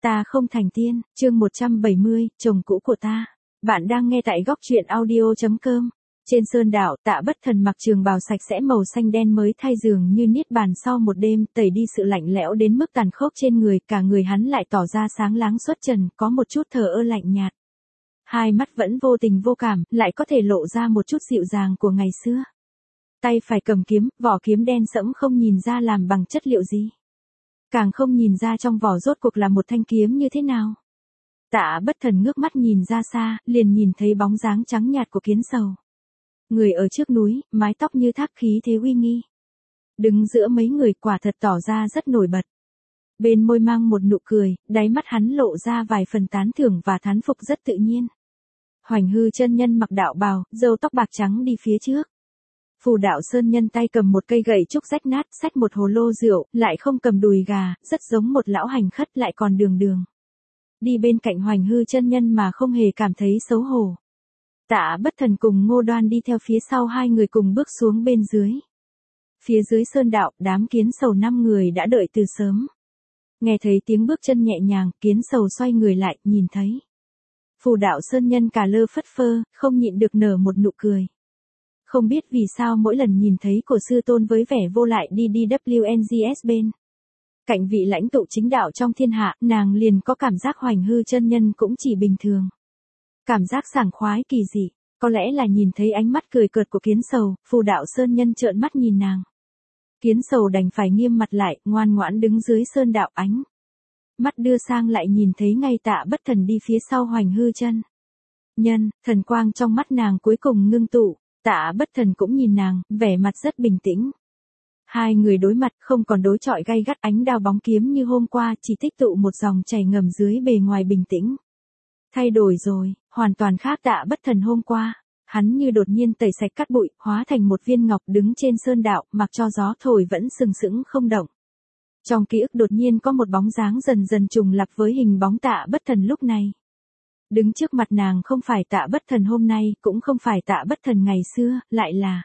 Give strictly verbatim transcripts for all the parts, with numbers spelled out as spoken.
Ta không thành tiên, chương một trăm bảy mươi, chồng cũ của ta. Bạn đang nghe tại góc truyện audio chấm com. Trên sơn đảo, Tạ Bất Thần mặc trường bào sạch sẽ màu xanh đen mới thay giường như niết bàn sau một đêm, tẩy đi sự lạnh lẽo đến mức tàn khốc trên người, cả người hắn lại tỏ ra sáng láng xuất trần, có một chút thờ ơ lạnh nhạt. Hai mắt vẫn vô tình vô cảm, lại có thể lộ ra một chút dịu dàng của ngày xưa. Tay phải cầm kiếm, vỏ kiếm đen sẫm không nhìn ra làm bằng chất liệu gì. Càng không nhìn ra trong vỏ rốt cuộc là một thanh kiếm như thế nào. Tạ Bất Thần ngước mắt nhìn ra xa, liền nhìn thấy bóng dáng trắng nhạt của Kiến Sầu. Người ở trước núi, mái tóc như thác khí thế uy nghi. Đứng giữa mấy người quả thật tỏ ra rất nổi bật. Bên môi mang một nụ cười, đáy mắt hắn lộ ra vài phần tán thưởng và thán phục rất tự nhiên. Hoành Hư chân nhân mặc đạo bào, râu tóc bạc trắng đi phía trước. Phù Đạo Sơn Nhân tay cầm một cây gậy trúc rách nát, xách một hồ lô rượu, lại không cầm đùi gà, rất giống một lão hành khất lại còn đường đường. Đi bên cạnh Hoành Hư chân nhân mà không hề cảm thấy xấu hổ. Tạ Bất Thần cùng Ngô Đoan đi theo phía sau hai người cùng bước xuống bên dưới. Phía dưới sơn đạo, đám Kiến Sầu năm người đã đợi từ sớm. Nghe thấy tiếng bước chân nhẹ nhàng, Kiến Sầu xoay người lại, nhìn thấy. Phù Đạo Sơn Nhân cả lơ phất phơ, không nhịn được nở một nụ cười. Không biết vì sao mỗi lần nhìn thấy cổ sư tôn với vẻ vô lại đi đi W N G S bên cạnh vị lãnh tụ chính đạo trong thiên hạ, nàng liền có cảm giác Hoành Hư chân nhân cũng chỉ bình thường. Cảm giác sảng khoái kỳ dị, có lẽ là nhìn thấy ánh mắt cười cợt của Kiến Sầu, Phù Đạo Sơn Nhân trợn mắt nhìn nàng. Kiến Sầu đành phải nghiêm mặt lại, ngoan ngoãn đứng dưới sơn đạo, ánh mắt đưa sang lại nhìn thấy ngay Tạ Bất Thần đi phía sau Hoành Hư chân nhân, thần quang trong mắt nàng cuối cùng ngưng tụ. Tạ Bất Thần cũng nhìn nàng, vẻ mặt rất bình tĩnh. Hai người đối mặt không còn đối chọi gay gắt, ánh đao bóng kiếm như hôm qua, chỉ tích tụ một dòng chảy ngầm dưới bề ngoài bình tĩnh. Thay đổi rồi, hoàn toàn khác Tạ Bất Thần hôm qua. Hắn như đột nhiên tẩy sạch cát bụi, hóa thành một viên ngọc đứng trên sơn đạo, mặc cho gió thổi vẫn sừng sững không động. Trong ký ức đột nhiên có một bóng dáng dần dần trùng lặp với hình bóng Tạ Bất Thần lúc này. Đứng trước mặt nàng không phải Tạ Bất Thần hôm nay, cũng không phải Tạ Bất Thần ngày xưa, lại là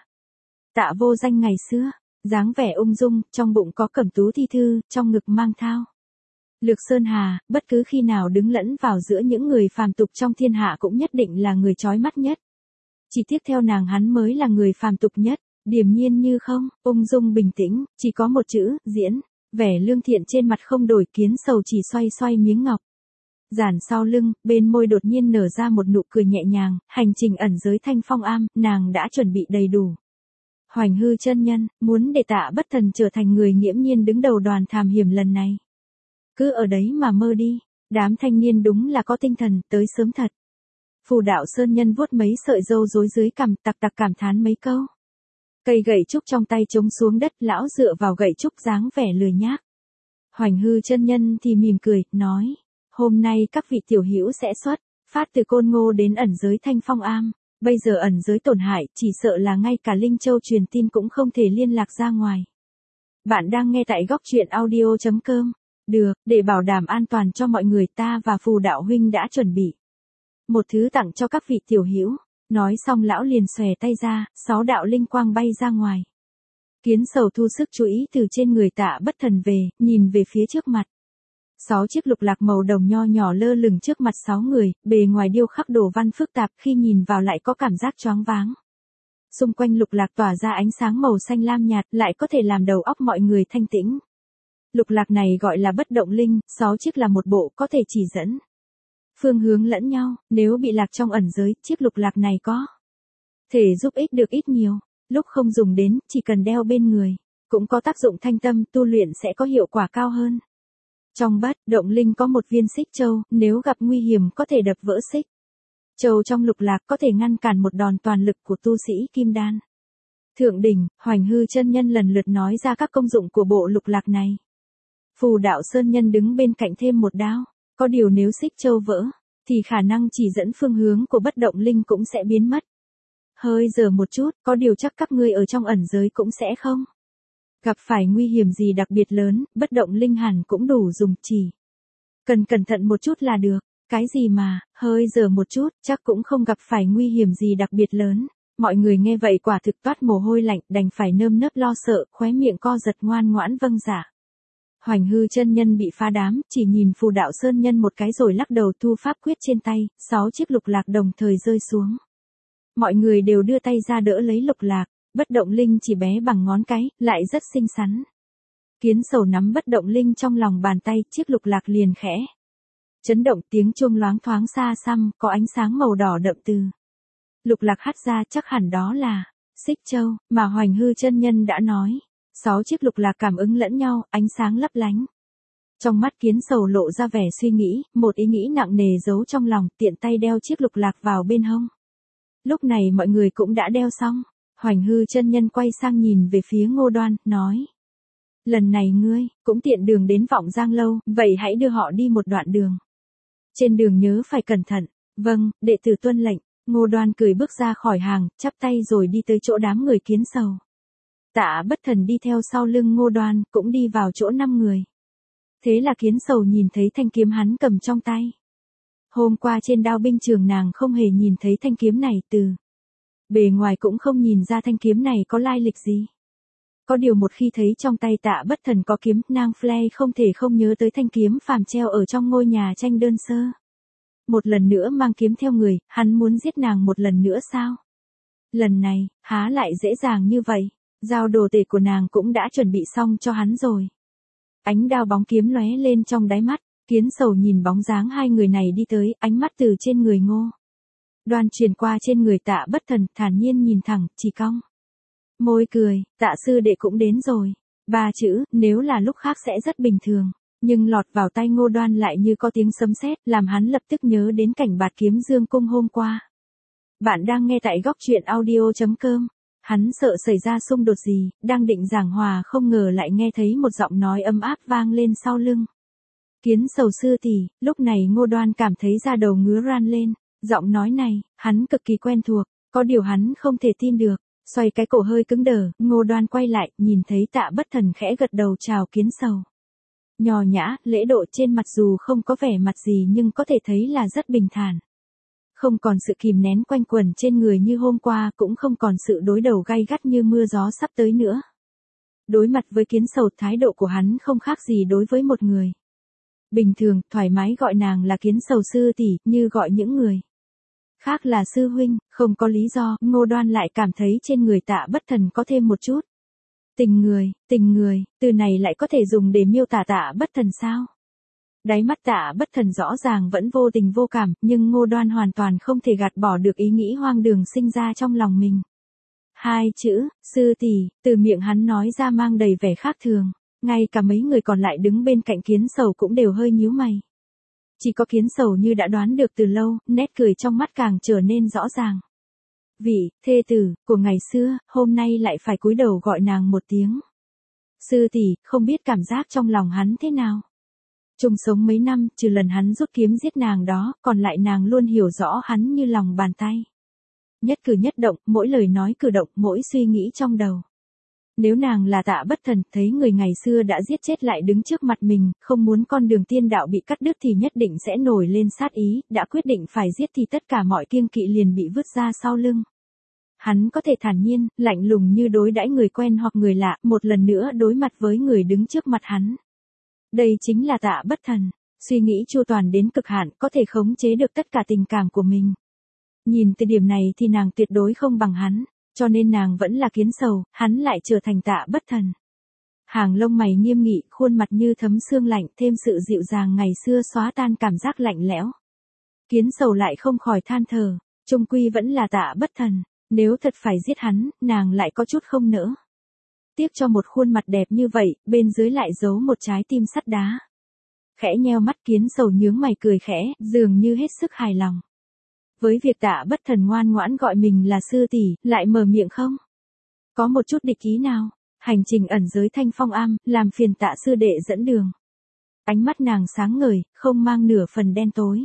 Tạ Vô Danh ngày xưa, dáng vẻ ung dung, trong bụng có cẩm tú thi thư, trong ngực mang thao Lược Sơn Hà, bất cứ khi nào đứng lẫn vào giữa những người phàm tục trong thiên hạ cũng nhất định là người chói mắt nhất. Chỉ tiếp theo nàng hắn mới là người phàm tục nhất, điềm nhiên như không, ung dung bình tĩnh, chỉ có một chữ, diễn, vẻ lương thiện trên mặt không đổi. Kiến Sầu chỉ xoay xoay miếng ngọc. Giản sau lưng, bên môi đột nhiên nở ra một nụ cười nhẹ nhàng, hành trình ẩn giới Thanh Phong Am, nàng đã chuẩn bị đầy đủ. Hoành Hư chân nhân, muốn để Tạ Bất Thần trở thành người nghiễm nhiên đứng đầu đoàn thám hiểm lần này. Cứ ở đấy mà mơ đi, đám thanh niên đúng là có tinh thần, tới sớm thật. Phù Đạo Sơn Nhân vuốt mấy sợi râu rối dưới cằm, tặc tặc cảm thán mấy câu. Cây gậy trúc trong tay trống xuống đất, lão dựa vào gậy trúc dáng vẻ lười nhác. Hoành Hư chân nhân thì mỉm cười, nói. Hôm nay các vị tiểu hữu sẽ xuất phát từ Côn Ngô đến ẩn giới Thanh Phong Am, bây giờ ẩn giới tổn hại, chỉ sợ là ngay cả Linh Châu truyền tin cũng không thể liên lạc ra ngoài. Bạn đang nghe tại góc truyện audio chấm com. Được, để bảo đảm an toàn cho mọi người, ta và Phù Đạo huynh đã chuẩn bị một thứ tặng cho các vị tiểu hữu. Nói xong lão liền xòe tay ra, sáu đạo linh quang bay ra ngoài. Kiến Sầu thu sức chú ý từ trên người Tạ Bất Thần về, nhìn về phía trước mặt. Sáu chiếc lục lạc màu đồng nho nhỏ lơ lửng trước mặt sáu người, bề ngoài điêu khắc đồ văn phức tạp, khi nhìn vào lại có cảm giác choáng váng. Xung quanh lục lạc tỏa ra ánh sáng màu xanh lam nhạt, lại có thể làm đầu óc mọi người thanh tĩnh. Lục lạc này gọi là bất động linh, sáu chiếc là một bộ, có thể chỉ dẫn phương hướng lẫn nhau, nếu bị lạc trong ẩn giới, chiếc lục lạc này có thể giúp ích được ít nhiều. Lúc không dùng đến, chỉ cần đeo bên người, cũng có tác dụng thanh tâm, tu luyện sẽ có hiệu quả cao hơn. Trong bất động linh có một viên xích châu, nếu gặp nguy hiểm có thể đập vỡ xích châu trong lục lạc, có thể ngăn cản một đòn toàn lực của tu sĩ kim đan. Thượng đỉnh, Hoành Hư chân nhân lần lượt nói ra các công dụng của bộ lục lạc này. Phù Đạo Sơn Nhân đứng bên cạnh thêm một đao, có điều nếu xích châu vỡ, thì khả năng chỉ dẫn phương hướng của bất động linh cũng sẽ biến mất. Hơi giờ một chút, có điều chắc các ngươi ở trong ẩn giới cũng sẽ không gặp phải nguy hiểm gì đặc biệt lớn, bất động linh hẳn cũng đủ dùng, chỉ cần cẩn thận một chút là được. Cái gì mà, hơi giờ một chút, chắc cũng không gặp phải nguy hiểm gì đặc biệt lớn. Mọi người nghe vậy quả thực toát mồ hôi lạnh, đành phải nơm nớp lo sợ, khóe miệng co giật ngoan ngoãn vâng dạ. Hoành Hư chân nhân bị phá đám, chỉ nhìn Phù Đạo Sơn nhân một cái rồi lắc đầu thu pháp quyết trên tay, sáu chiếc lục lạc đồng thời rơi xuống. Mọi người đều đưa tay ra đỡ lấy lục lạc, bất động linh chỉ bé bằng ngón cái, lại rất xinh xắn. Kiến Sầu nắm bất động linh trong lòng bàn tay, chiếc lục lạc liền khẽ chấn động, tiếng chuông loáng thoáng xa xăm, có ánh sáng màu đỏ đậm từ lục lạc hắt ra, chắc hẳn đó là Xích Châu mà Hoành Hư chân nhân đã nói. Sáu chiếc lục lạc cảm ứng lẫn nhau, ánh sáng lấp lánh. Trong mắt Kiến Sầu lộ ra vẻ suy nghĩ, một ý nghĩ nặng nề giấu trong lòng, tiện tay đeo chiếc lục lạc vào bên hông. Lúc này mọi người cũng đã đeo xong, Hoành Hư chân nhân quay sang nhìn về phía Ngô Đoan, nói: lần này ngươi cũng tiện đường đến Vọng Giang lâu, vậy hãy đưa họ đi một đoạn đường. Trên đường nhớ phải cẩn thận. Vâng, đệ tử tuân lệnh. Ngô Đoan cười bước ra khỏi hàng, chắp tay rồi đi tới chỗ đám người Kiến Sầu. Tạ Bất Thần đi theo sau lưng Ngô Đoan, cũng đi vào chỗ năm người. Thế là Kiến Sầu nhìn thấy thanh kiếm hắn cầm trong tay. Hôm qua trên đao binh trường nàng không hề nhìn thấy thanh kiếm này, từ bề ngoài cũng không nhìn ra thanh kiếm này có lai lịch gì. Có điều một khi thấy trong tay Tạ Bất Thần có kiếm, nàng Flay không thể không nhớ tới thanh kiếm phàm treo ở trong ngôi nhà tranh đơn sơ. Một lần nữa mang kiếm theo người, hắn muốn giết nàng một lần nữa sao? Lần này, há lại dễ dàng như vậy, giao đồ tể của nàng cũng đã chuẩn bị xong cho hắn rồi. Ánh đao bóng kiếm lóe lên trong đáy mắt, Kiến Sầu nhìn bóng dáng hai người này đi tới, ánh mắt từ trên người Ngô Đoan truyền qua trên người Tạ Bất Thần, thản nhiên nhìn thẳng, chỉ cong môi cười: Tạ sư đệ cũng đến rồi. Ba chữ, nếu là lúc khác sẽ rất bình thường, nhưng lọt vào tay Ngô Đoan lại như có tiếng sấm sét, làm hắn lập tức nhớ đến cảnh bạt kiếm dương cung hôm qua. Bạn đang nghe tại góc truyện audio chấm com. Hắn sợ xảy ra xung đột gì, đang định giảng hòa không ngờ lại nghe thấy một giọng nói ấm áp vang lên sau lưng. Kiến Sầu sư tỷ. Lúc này Ngô Đoan cảm thấy da đầu ngứa ran lên, giọng nói này, hắn cực kỳ quen thuộc, có điều hắn không thể tin được. Xoay cái cổ hơi cứng đờ, Ngô Đoan quay lại, nhìn thấy Tạ Bất Thần khẽ gật đầu chào Kiến Sầu. Nhò nhã, lễ độ trên mặt dù không có vẻ mặt gì nhưng có thể thấy là rất bình thản. Không còn sự kìm nén quanh quẩn trên người như hôm qua, cũng không còn sự đối đầu gay gắt như mưa gió sắp tới nữa. Đối mặt với Kiến Sầu, thái độ của hắn không khác gì đối với một người bình thường, thoải mái gọi nàng là Kiến Sầu sư tỷ, như gọi những người khác là sư huynh, không có lý do. Ngô Đoan lại cảm thấy trên người Tạ Bất Thần có thêm một chút tình người. Tình người, từ này lại có thể dùng để miêu tả Tạ Bất Thần sao? Đáy mắt Tạ Bất Thần rõ ràng vẫn vô tình vô cảm, nhưng Ngô Đoan hoàn toàn không thể gạt bỏ được ý nghĩ hoang đường sinh ra trong lòng mình. Hai chữ, sư tỷ, từ miệng hắn nói ra mang đầy vẻ khác thường, ngay cả mấy người còn lại đứng bên cạnh Kiến Sầu cũng đều hơi nhíu mày. Chỉ có Kiến Sầu như đã đoán được từ lâu, nét cười trong mắt càng trở nên rõ ràng. Vị thê tử của ngày xưa, hôm nay lại phải cúi đầu gọi nàng một tiếng sư tỷ, không biết cảm giác trong lòng hắn thế nào. Chung sống mấy năm, trừ lần hắn rút kiếm giết nàng đó, còn lại nàng luôn hiểu rõ hắn như lòng bàn tay. Nhất cử nhất động, mỗi lời nói cử động, mỗi suy nghĩ trong đầu. Nếu nàng là Tạ Bất Thần, thấy người ngày xưa đã giết chết lại đứng trước mặt mình, không muốn con đường tiên đạo bị cắt đứt thì nhất định sẽ nổi lên sát ý, đã quyết định phải giết thì tất cả mọi kiêng kỵ liền bị vứt ra sau lưng. Hắn có thể thản nhiên, lạnh lùng như đối đãi người quen hoặc người lạ, một lần nữa đối mặt với người đứng trước mặt hắn. Đây chính là Tạ Bất Thần, suy nghĩ chu toàn đến cực hạn, có thể khống chế được tất cả tình cảm của mình. Nhìn từ điểm này thì nàng tuyệt đối không bằng hắn, cho nên nàng vẫn là Kiến Sầu, hắn lại trở thành Tạ Bất Thần. Hàng lông mày nghiêm nghị, khuôn mặt như thấm sương lạnh, thêm sự dịu dàng ngày xưa xóa tan cảm giác lạnh lẽo. Kiến Sầu lại không khỏi than thở, chung quy vẫn là Tạ Bất Thần, nếu thật phải giết hắn, nàng lại có chút không nỡ. Tiếc cho một khuôn mặt đẹp như vậy, bên dưới lại giấu một trái tim sắt đá. Khẽ nheo mắt, Kiến Sầu nhướng mày cười khẽ, dường như hết sức hài lòng. Với việc Tạ Bất Thần ngoan ngoãn gọi mình là sư tỷ, lại mở miệng không có một chút địch ý nào. Hành trình ẩn giới Thanh Phong Am, làm phiền Tạ sư đệ dẫn đường. Ánh mắt nàng sáng ngời, không mang nửa phần đen tối.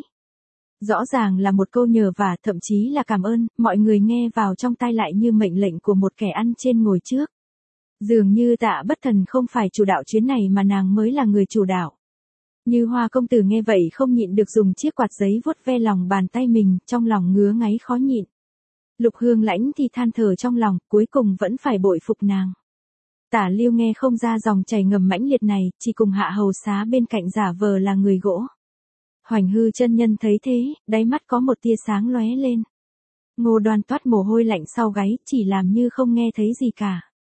Rõ ràng là một câu nhờ vả, thậm chí là cảm ơn, mọi người nghe vào trong tai lại như mệnh lệnh của một kẻ ăn trên ngồi trước. Dường như Tạ Bất Thần không phải chủ đạo chuyến này mà nàng mới là người chủ đạo. Như Hoa công tử nghe vậy không nhịn được dùng chiếc quạt giấy vuốt ve lòng bàn tay mình, trong lòng ngứa ngáy khó nhịn. Lục Hương Lãnh thì than thở trong lòng, cuối cùng vẫn phải bội phục nàng. Tả Lưu nghe không ra dòng chảy ngầm mãnh liệt này, chỉ cùng Hạ Hầu Xá bên cạnh giả vờ là người gỗ. Hoành Hư chân nhân thấy thế, đáy mắt có một tia sáng lóe lên. Ngô Đoan toát mồ hôi lạnh sau gáy, chỉ làm như không nghe thấy gì cả.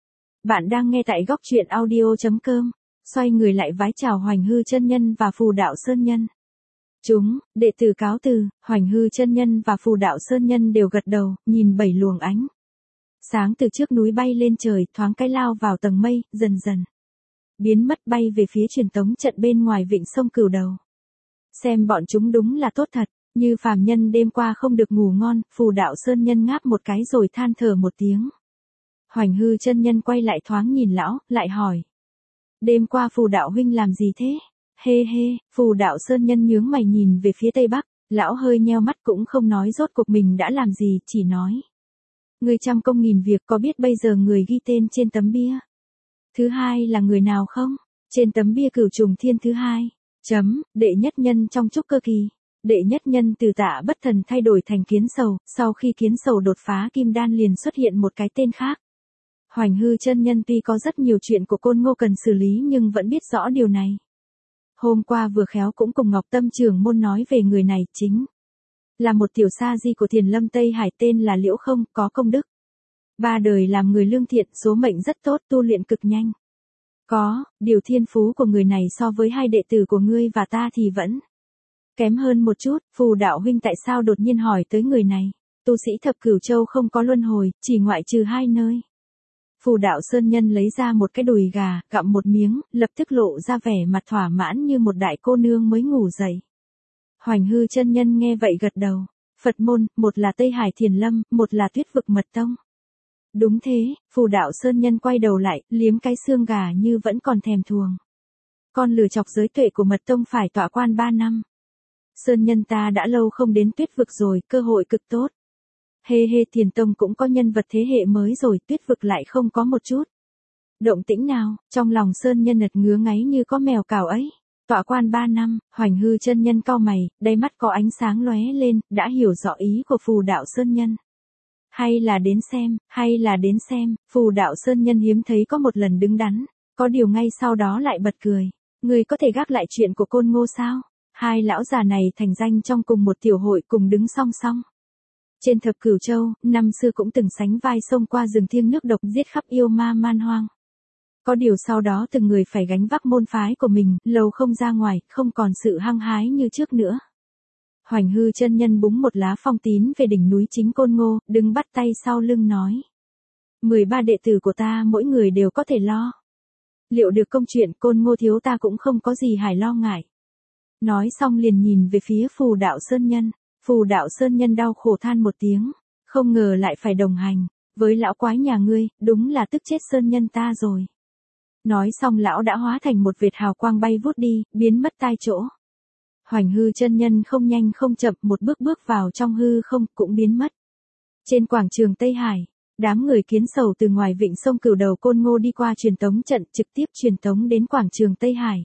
Bạn đang nghe tại góc truyện audio.com, xoay người lại vái chào Hoành Hư chân nhân và Phù Đạo Sơn nhân. Chúng, đệ tử cáo từ. Hoành Hư chân nhân và Phù Đạo Sơn nhân đều gật đầu, nhìn bảy luồng ánh sáng từ trước núi bay lên trời, thoáng cái lao vào tầng mây, dần dần biến mất bay về phía truyền tống trận bên ngoài vịnh sông Cửu Đầu. Xem bọn chúng đúng là tốt thật, như phàm nhân đêm qua không được ngủ ngon. Phù Đạo Sơn nhân ngáp một cái rồi than thở một tiếng. Hoành Hư chân nhân quay lại thoáng nhìn lão, lại hỏi: đêm qua Phù Đạo huynh làm gì thế? Hê hê. Phù Đạo Sơn nhân nhướng mày nhìn về phía tây bắc, lão hơi nheo mắt cũng không nói rốt cuộc mình đã làm gì, chỉ nói: người trăm công nghìn việc, có biết bây giờ người ghi tên trên tấm bia thứ hai là người nào không? Trên tấm bia Cửu Trùng Thiên thứ hai, chấm, đệ nhất nhân trong trúc cơ kỳ. Đệ nhất nhân từ Tạ Bất Thần thay đổi thành Kiến Sầu, sau khi Kiến Sầu đột phá kim đan liền xuất hiện một cái tên khác. Hoành Hư chân nhân tuy có rất nhiều chuyện của Côn Ngô cần xử lý nhưng vẫn biết rõ điều này. Hôm qua vừa khéo cũng cùng Ngọc Tâm trưởng môn nói về người này, chính là một tiểu sa di của Thiền Lâm Tây Hải, tên là Liễu Không, có công đức ba đời làm người lương thiện, số mệnh rất tốt, tu luyện cực nhanh. Có điều thiên phú của người này so với hai đệ tử của ngươi và ta thì vẫn kém hơn một chút. Phù Đạo huynh tại sao đột nhiên hỏi tới người này? Tu sĩ thập cửu châu không có luân hồi, chỉ ngoại trừ hai nơi. Phù Đạo Sơn nhân lấy ra một cái đùi gà, gặm một miếng, lập tức lộ ra vẻ mặt thỏa mãn như một đại cô nương mới ngủ dậy. Hoành Hư chân nhân nghe vậy gật đầu. Phật môn, một là Tây Hải Thiền Lâm, một là Tuyết Vực Mật Tông. Đúng thế. Phù Đạo Sơn nhân quay đầu lại, liếm cái xương gà như vẫn còn thèm thuồng. Con lừa chọc giới tuệ của Mật Tông phải tọa quan ba năm. Sơn nhân ta đã lâu không đến Tuyết Vực rồi, cơ hội cực tốt. Hê hê, Thiền Tông cũng có nhân vật thế hệ mới rồi, Tuyết Vực lại không có một chút động tĩnh nào. Trong lòng Sơn nhân ật ngứa ngáy như có mèo cào ấy. Tọa quan ba năm. Hoành Hư chân nhân cau mày, đáy mắt có ánh sáng lóe lên, đã hiểu rõ ý của Phù Đạo Sơn nhân. Hay là đến xem, hay là đến xem. Phù Đạo Sơn nhân hiếm thấy có một lần đứng đắn, có điều ngay sau đó lại bật cười. Người có thể gác lại chuyện của Côn Ngô sao? Hai lão già này thành danh trong cùng một tiểu hội, cùng đứng song song. Trên thập cửu châu, năm xưa cũng từng sánh vai xông qua rừng thiêng nước độc, giết khắp yêu ma man hoang. Có điều sau đó từng người phải gánh vác môn phái của mình, lâu không ra ngoài, không còn sự hăng hái như trước nữa. Hoành Hư chân nhân búng một lá phong tín về đỉnh núi chính Côn Ngô, đứng bắt tay sau lưng nói: mười ba đệ tử của ta mỗi người đều có thể lo liệu được công chuyện, Côn Ngô thiếu ta cũng không có gì hài lo ngại. Nói xong liền nhìn về phía Phù Đạo Sơn nhân. Phù Đạo Sơn nhân đau khổ than một tiếng, không ngờ lại phải đồng hành với lão quái nhà ngươi, đúng là tức chết Sơn nhân ta rồi. Nói xong lão đã hóa thành một vệt hào quang bay vút đi, biến mất tai chỗ. Hoành Hư chân nhân không nhanh không chậm, một bước bước vào trong hư không, cũng biến mất. Trên quảng trường Tây Hải, đám người Kiến Sầu từ ngoài vịnh sông Cửu Đầu Côn Ngô đi qua truyền tống trận, trực tiếp truyền tống đến quảng trường Tây Hải.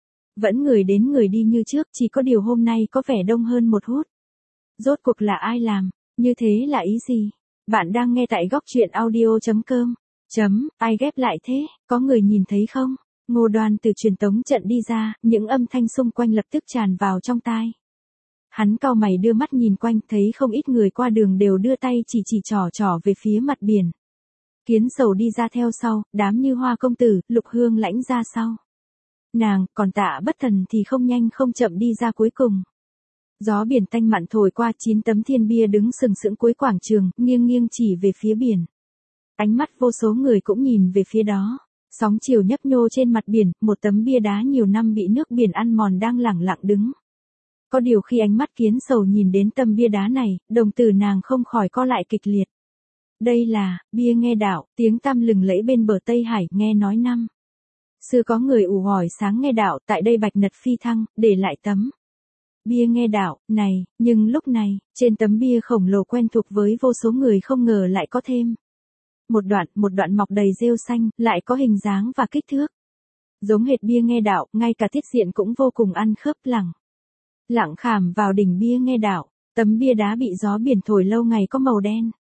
Vẫn người đến người đi như trước, chỉ có điều hôm nay có vẻ đông hơn một hút. Rốt cuộc là ai làm? Như thế là ý gì? Bạn đang nghe tại góc truyện audio.com. Chấm, ai ghép lại thế? Có người nhìn thấy không? Ngô Đoan từ truyền tống trận đi ra, những âm thanh xung quanh lập tức tràn vào trong tai. Hắn cau mày đưa mắt nhìn quanh, thấy không ít người qua đường đều đưa tay chỉ chỉ trỏ trỏ về phía mặt biển. Kiến Sầu đi ra theo sau, đám Như Hoa công tử, Lục Hương Lãnh ra sau. Nàng, còn Tạ Bất Thần thì không nhanh không chậm đi ra cuối cùng. Gió biển tanh mặn thổi qua, chín tấm thiên bia đứng sừng sững cuối quảng trường, nghiêng nghiêng chỉ về phía biển. Ánh mắt vô số người cũng nhìn về phía đó. Sóng chiều nhấp nhô trên mặt biển, một tấm bia đá nhiều năm bị nước biển ăn mòn đang lẳng lặng đứng. Có điều khi ánh mắt Kiến Sầu nhìn đến tấm bia đá này, đồng tử nàng không khỏi co lại kịch liệt. Đây là bia nghe đạo, tiếng tăm lừng lẫy bên bờ Tây Hải, nghe nói năm xưa có người ù ỏi sáng nghe đạo tại đây bạch nật phi thăng, để lại tấm bia nghe đạo này. Nhưng lúc này, trên tấm bia khổng lồ quen thuộc với vô số người không ngờ lại có thêm một đoạn, một đoạn mọc đầy rêu xanh, lại có hình dáng và kích thước giống hệt bia nghe đạo, ngay cả tiết diện cũng vô cùng ăn khớp. Lẳng lặng khảm vào đỉnh bia nghe đạo, tấm bia đá bị gió biển thổi lâu ngày có màu đen.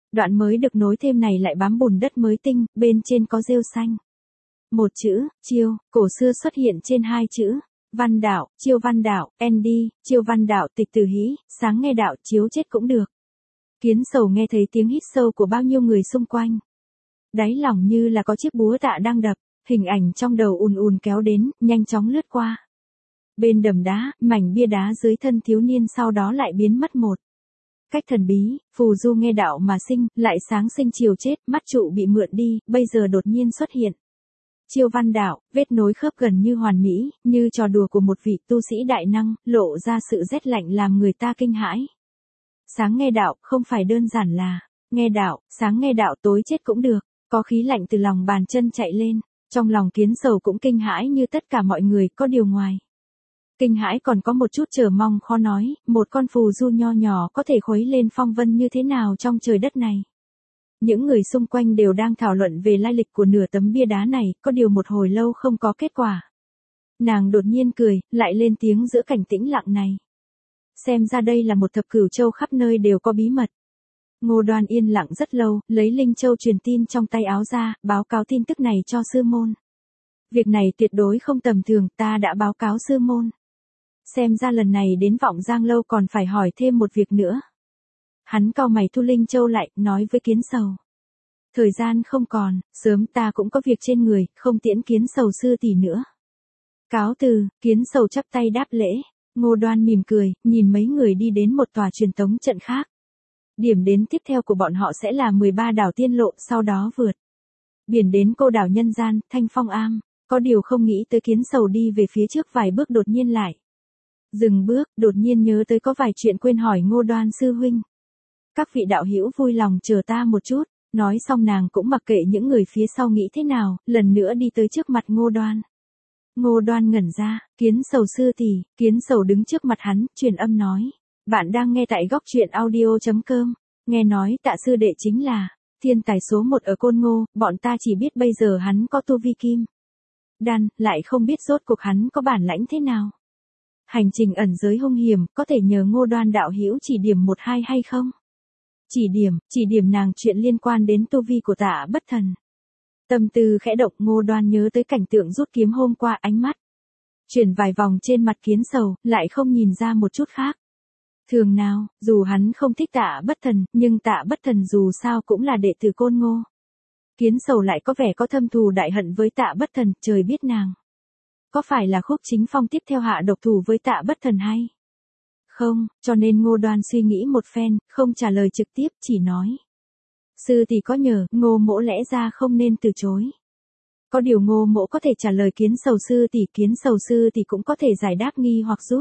Đoạn mới được nối thêm này lại bám bùn đất mới tinh, bên trên có rêu xanh. Một chữ, Chiêu, cổ xưa xuất hiện trên hai chữ. Văn đạo, Chiêu văn đạo, Andy, Chiêu văn đạo tịch từ hí, sáng nghe đạo chiếu chết cũng được. Kiến Sầu nghe thấy tiếng hít sâu của bao nhiêu người xung quanh. Đáy lòng như là có chiếc búa tạ đang đập, hình ảnh trong đầu ùn ùn kéo đến, nhanh chóng lướt qua. Bên đầm đá, mảnh bia đá dưới thân thiếu niên sau đó lại biến mất một. Cách thần bí, phù du nghe đạo mà sinh, lại sáng sinh chiều chết, mắt trụ bị mượn đi, bây giờ đột nhiên xuất hiện. Chiêu văn đạo, vết nối khớp gần như hoàn mỹ, như trò đùa của một vị tu sĩ đại năng, lộ ra sự rét lạnh làm người ta kinh hãi. Sáng nghe đạo, không phải đơn giản là, nghe đạo, sáng nghe đạo tối chết cũng được, có khí lạnh từ lòng bàn chân chạy lên, trong lòng Kiến Sầu cũng kinh hãi như tất cả mọi người, có điều ngoài. Kinh hãi còn có một chút chờ mong khó nói, một con phù du nho nhỏ có thể khuấy lên phong vân như thế nào trong trời đất này. Những người xung quanh đều đang thảo luận về lai lịch của nửa tấm bia đá này, có điều một hồi lâu không có kết quả. Nàng đột nhiên cười, lại lên tiếng giữa cảnh tĩnh lặng này. Xem ra đây là một thập cửu châu khắp nơi đều có bí mật. Ngô Đoan yên lặng rất lâu, lấy linh châu truyền tin trong tay áo ra, báo cáo tin tức này cho sư môn. Việc này tuyệt đối không tầm thường, ta đã báo cáo sư môn. Xem ra lần này đến Vọng Giang Lâu còn phải hỏi thêm một việc nữa. Hắn cau mày thu linh châu lại, nói với Kiến Sầu. Thời gian không còn, sớm ta cũng có việc trên người, không tiễn Kiến Sầu sư tỷ nữa. Cáo từ, Kiến Sầu chắp tay đáp lễ. Ngô Đoan mỉm cười, nhìn mấy người đi đến một tòa truyền tống trận khác. Điểm đến tiếp theo của bọn họ sẽ là mười ba đảo tiên lộ, sau đó vượt biển đến cô đảo nhân gian, Thanh Phong Am. Có điều không nghĩ tới Kiến Sầu đi về phía trước vài bước đột nhiên lại. Dừng bước, đột nhiên nhớ tới có vài chuyện quên hỏi Ngô Đoan sư huynh. Các vị đạo hữu vui lòng chờ ta một chút, nói xong nàng cũng mặc kệ những người phía sau nghĩ thế nào, lần nữa đi tới trước mặt Ngô Đoan. Ngô Đoan ngẩn ra, Kiến Sầu sư tỷ, Kiến Sầu đứng trước mặt hắn, truyền âm nói. Bạn đang nghe tại góc truyện audio chấm com, nghe nói Tạ sư đệ chính là thiên tài số một ở Côn Ngô, bọn ta chỉ biết bây giờ hắn có tu vi kim đan, lại không biết rốt cuộc hắn có bản lãnh thế nào. Hành trình ẩn giới hung hiểm, có thể nhờ Ngô Đoan đạo hữu chỉ điểm một hai hay không? Chỉ điểm, chỉ điểm nàng chuyện liên quan đến tu vi của Tạ Bất Thần. Tâm tư khẽ động, Ngô Đoan nhớ tới cảnh tượng rút kiếm hôm qua, ánh mắt chuyển vài vòng trên mặt Kiến Sầu, lại không nhìn ra một chút khác. Thường nào, dù hắn không thích Tạ Bất Thần, nhưng Tạ Bất Thần dù sao cũng là đệ tử Côn Ngô. Kiến Sầu lại có vẻ có thâm thù đại hận với Tạ Bất Thần, trời biết nàng. Có phải là Khúc Chính Phong tiếp theo hạ độc thủ với Tạ Bất Thần hay không, cho nên Ngô Đoan suy nghĩ một phen, không trả lời trực tiếp, chỉ nói. Sư tỷ có nhờ, Ngô mỗ lẽ ra không nên từ chối. Có điều Ngô mỗ có thể trả lời Kiến Sầu sư tỷ, Kiến Sầu sư tỷ cũng có thể giải đáp nghi hoặc giúp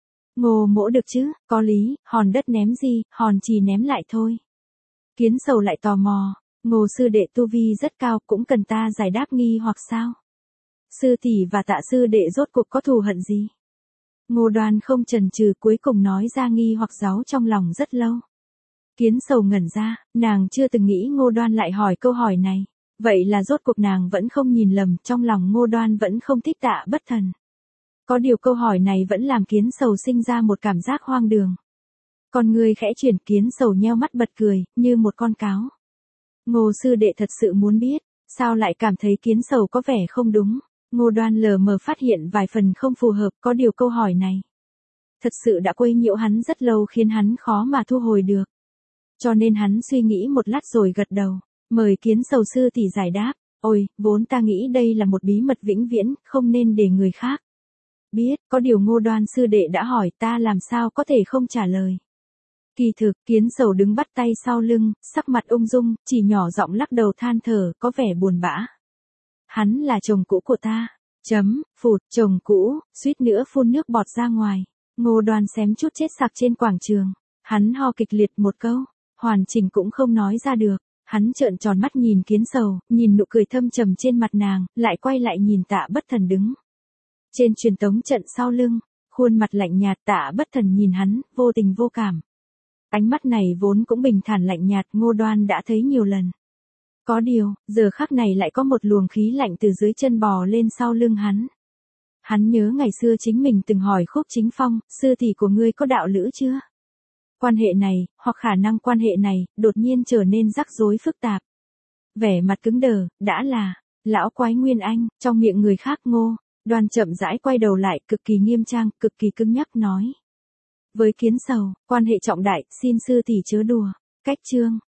Ngô mỗ được chứ, có lý, hòn đất ném gì, hòn chì ném lại thôi. Kiến Sầu lại tò mò, Ngô sư đệ tu vi rất cao, cũng cần ta giải đáp nghi hoặc sao? Sư tỷ và Tạ sư đệ rốt cuộc có thù hận gì? Ngô Đoan không chần chừ, cuối cùng nói ra nghi hoặc giấu trong lòng rất lâu. Kiến Sầu ngẩn ra, nàng chưa từng nghĩ Ngô Đoan lại hỏi câu hỏi này. Vậy là rốt cuộc nàng vẫn không nhìn lầm, trong lòng Ngô Đoan vẫn không thích Tạ Bất Thần. Có điều câu hỏi này vẫn làm Kiến Sầu sinh ra một cảm giác hoang đường. Con người khẽ chuyển, Kiến Sầu nheo mắt bật cười, như một con cáo. Ngô sư đệ thật sự muốn biết, sao lại cảm thấy Kiến Sầu có vẻ không đúng. Ngô Đoan lờ mờ phát hiện vài phần không phù hợp, có điều câu hỏi này thật sự đã quấy nhiễu hắn rất lâu, khiến hắn khó mà thu hồi được. Cho nên hắn suy nghĩ một lát rồi gật đầu, mời Kiến Sầu sư tỷ giải đáp. Ôi, vốn ta nghĩ đây là một bí mật vĩnh viễn, không nên để người khác biết, có điều Ngô Đoan sư đệ đã hỏi, ta làm sao có thể không trả lời. Kỳ thực, Kiến Sầu đứng bắt tay sau lưng, sắc mặt ung dung, chỉ nhỏ giọng lắc đầu than thở, có vẻ buồn bã. Hắn là chồng cũ của ta. Chấm, phụt, chồng cũ, suýt nữa phun nước bọt ra ngoài. Ngô Đoan xém chút chết sặc trên quảng trường. Hắn ho kịch liệt một câu, hoàn chỉnh cũng không nói ra được. Hắn trợn tròn mắt nhìn Kiến Sầu, nhìn nụ cười thâm trầm trên mặt nàng, lại quay lại nhìn Tạ Bất Thần đứng trên truyền tống trận sau lưng, khuôn mặt lạnh nhạt. Tạ Bất Thần nhìn hắn, vô tình vô cảm. Ánh mắt này vốn cũng bình thản lạnh nhạt, Ngô Đoan đã thấy nhiều lần. Có điều, giờ khắc này lại có một luồng khí lạnh từ dưới chân bò lên sau lưng hắn. Hắn nhớ ngày xưa chính mình từng hỏi Khúc Chính Phong, sư tỷ của ngươi có đạo lữ chưa? quan hệ này, hoặc khả năng quan hệ này, đột nhiên trở nên rắc rối phức tạp. Vẻ mặt cứng đờ, đã là, lão quái Nguyên Anh, trong miệng người khác Ngô, Đoan chậm rãi quay đầu lại, cực kỳ nghiêm trang, cực kỳ cứng nhắc nói. Với Kiến Sầu, quan hệ trọng đại, xin sư tỷ chớ đùa. Cách chương,